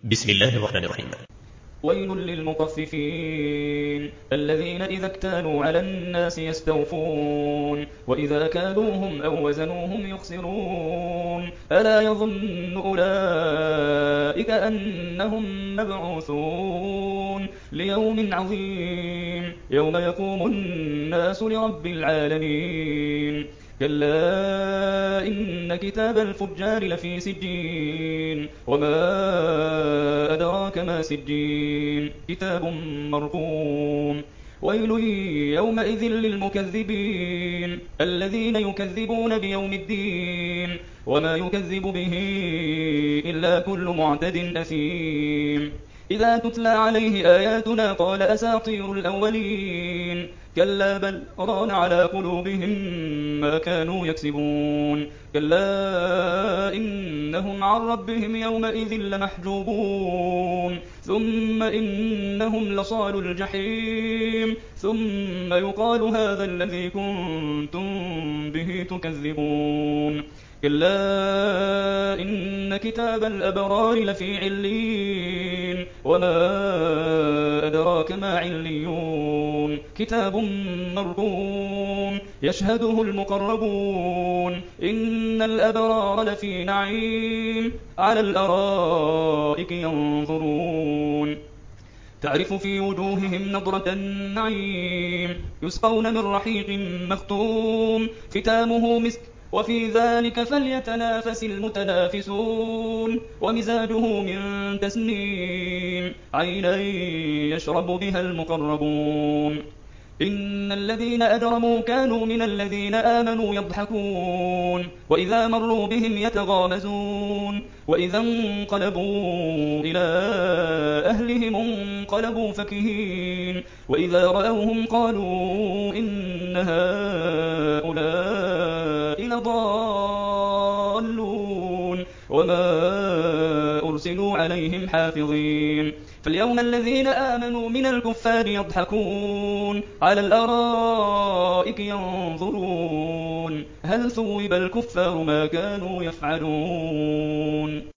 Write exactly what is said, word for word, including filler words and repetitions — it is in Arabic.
بسم الله الرحمن الرحيم. ويل للمطففين الذين إذا اكتالوا على الناس يستوفون وإذا كالوهم أو وزنوهم يخسرون ألا يظن أولئك أنهم مبعوثون ليوم عظيم يوم يقوم الناس لرب العالمين كلا إن كتاب الفجار لفي سجين وما أدراك ما سجين كتاب مرقوم ويل يومئذ للمكذبين الذين يكذبون بيوم الدين وما يكذب به إلا كل معتد أثيم إذا تتلى عليه آياتنا قال أساطير الأولين كلا بل ران على قلوبهم ما كانوا يكسبون كلا إنهم عن ربهم يومئذ لمحجوبون ثم إنهم لصالو الجحيم ثم يقال هذا الذي كنتم به تكذبون كلا إن كتاب الأبرار لفي عليين وما أدراك ما عليون كتاب مرقوم يشهده المقربون إن الأبرار لفي نعيم على الأرائك ينظرون تعرف في وجوههم نضرة النعيم يسقون من رحيق مختوم ختامه مسك وفي ذلك فليتنافس المتنافسون ومزاجه من تسنيم عينا يشرب بها المقربون إن الذين أجرموا كانوا من الذين آمنوا يضحكون وإذا مروا بهم يتغامزون وإذا انقلبوا إلى أهلهم انقلبوا فكهين وإذا رأوهم قالوا إن هؤلاء لضالون وما أرسلوا عليهم حافظين فاليوم الذين آمنوا من الكفار يضحكون على الأرائك ينظرون هل ثوب الكفار ما كانوا يفعلون